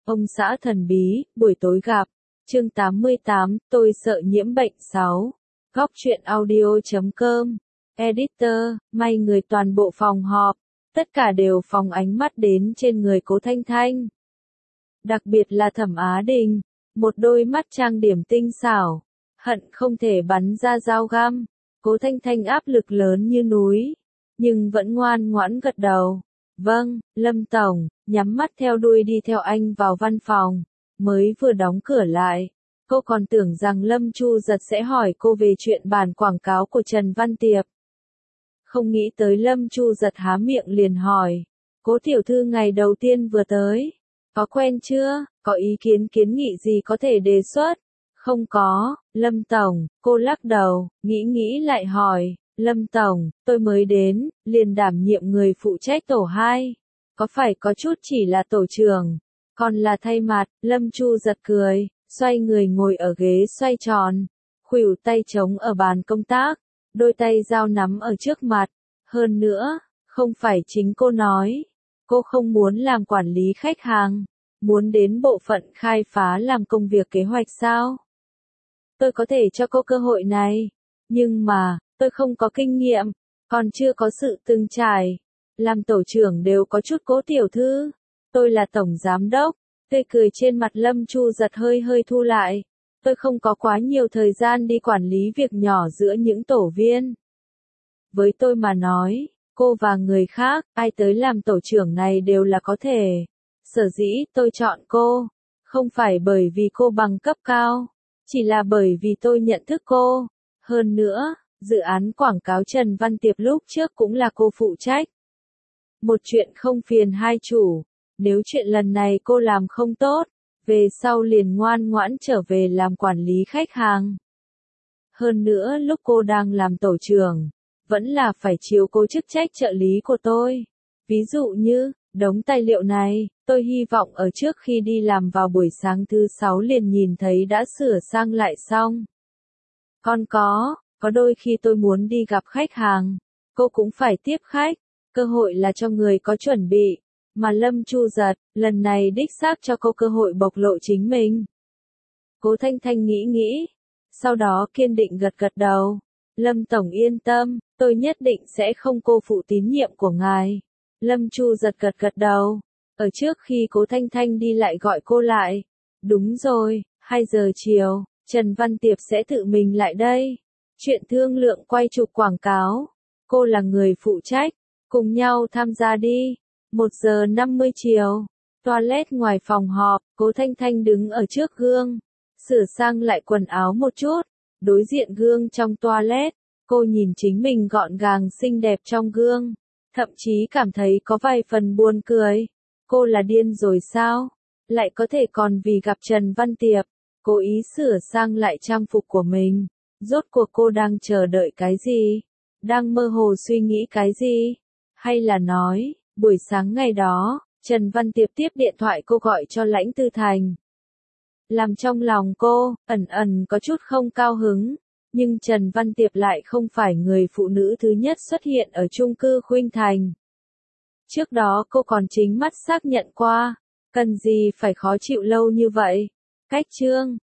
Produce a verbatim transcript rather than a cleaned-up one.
Ông xã thần bí, buổi tối gặp. Chương tám mươi tám, tôi sợ nhiễm bệnh sáu. Góc truyện audio chấm com. Editor, may người toàn bộ phòng họp. Tất cả đều phóng ánh mắt đến trên người Cố Thanh Thanh. Đặc biệt là Thẩm Á Đình. Một đôi mắt trang điểm tinh xảo. Hận không thể bắn ra dao găm. Cố Thanh Thanh áp lực lớn như núi. Nhưng vẫn ngoan ngoãn gật đầu. Vâng, Lâm Tổng, nhắm mắt theo đuôi đi theo anh vào văn phòng. Mới vừa đóng cửa lại, cô còn tưởng rằng Lâm Chu Giật sẽ hỏi cô về chuyện bản quảng cáo của Trần Văn Tiệp. Không nghĩ tới Lâm Chu Giật há miệng liền hỏi. Cố tiểu thư ngày đầu tiên vừa tới. Có quen chưa? Có ý kiến kiến nghị gì có thể đề xuất? Không có, Lâm Tổng, cô lắc đầu, nghĩ nghĩ lại hỏi. Lâm Tổng, tôi mới đến, liền đảm nhiệm người phụ trách tổ hai. Có phải có chút chỉ là tổ trưởng, còn là thay mặt, Lâm Chu Giật cười, xoay người ngồi ở ghế xoay tròn, khuỷu tay trống ở bàn công tác, đôi tay dao nắm ở trước mặt. Hơn nữa, không phải chính cô nói, cô không muốn làm quản lý khách hàng, muốn đến bộ phận khai phá làm công việc kế hoạch sao? Tôi có thể cho cô cơ hội này, nhưng mà, tôi không có kinh nghiệm, còn chưa có sự từng trải. Làm tổ trưởng đều có chút Cố tiểu thư. Tôi là tổng giám đốc. Tươi cười trên mặt Lâm Chu Giật hơi hơi thu lại. Tôi không có quá nhiều thời gian đi quản lý việc nhỏ giữa những tổ viên. Với tôi mà nói, cô và người khác, ai tới làm tổ trưởng này đều là có thể. Sở dĩ tôi chọn cô, không phải bởi vì cô bằng cấp cao, chỉ là bởi vì tôi nhận thức cô. Hơn nữa, dự án quảng cáo Trần Văn Tiệp lúc trước cũng là cô phụ trách. Một chuyện không phiền hai chủ, nếu chuyện lần này cô làm không tốt, về sau liền ngoan ngoãn trở về làm quản lý khách hàng. Hơn nữa lúc cô đang làm tổ trưởng, vẫn là phải chiếu cố chức trách trợ lý của tôi. Ví dụ như, đống tài liệu này, tôi hy vọng ở trước khi đi làm vào buổi sáng thứ sáu liền nhìn thấy đã sửa sang lại xong. Còn có, có đôi khi tôi muốn đi gặp khách hàng, cô cũng phải tiếp khách, cơ hội là cho người có chuẩn bị, mà Lâm Chu Giật, lần này đích xác cho cô cơ hội bộc lộ chính mình. Cố Thanh Thanh nghĩ nghĩ, sau đó kiên định gật gật đầu. Lâm Tổng yên tâm, tôi nhất định sẽ không cô phụ tín nhiệm của ngài. Lâm Chu Giật gật gật đầu, ở trước khi Cố Thanh Thanh đi lại gọi cô lại. Đúng rồi, hai giờ chiều, Trần Văn Tiệp sẽ tự mình lại đây. Chuyện thương lượng quay chụp quảng cáo, cô là người phụ trách, cùng nhau tham gia đi. Một giờ năm mươi chiều, toilet ngoài phòng họp, Cố Thanh Thanh đứng ở trước gương, sửa sang lại quần áo một chút, đối diện gương trong toilet, cô nhìn chính mình gọn gàng xinh đẹp trong gương, thậm chí cảm thấy có vài phần buồn cười. Cô là điên rồi sao? Lại có thể còn vì gặp Trần Văn Tiệp, cố ý sửa sang lại trang phục của mình. Rốt cuộc cô đang chờ đợi cái gì? Đang mơ hồ suy nghĩ cái gì? Hay là nói, buổi sáng ngày đó, Trần Văn Tiệp tiếp điện thoại cô gọi cho Lãnh Tư Thành. Làm trong lòng cô, ẩn ẩn có chút không cao hứng, nhưng Trần Văn Tiệp lại không phải người phụ nữ thứ nhất xuất hiện ở chung cư Khuynh Thành. Trước đó cô còn chính mắt xác nhận qua, cần gì phải khó chịu lâu như vậy. Cách chương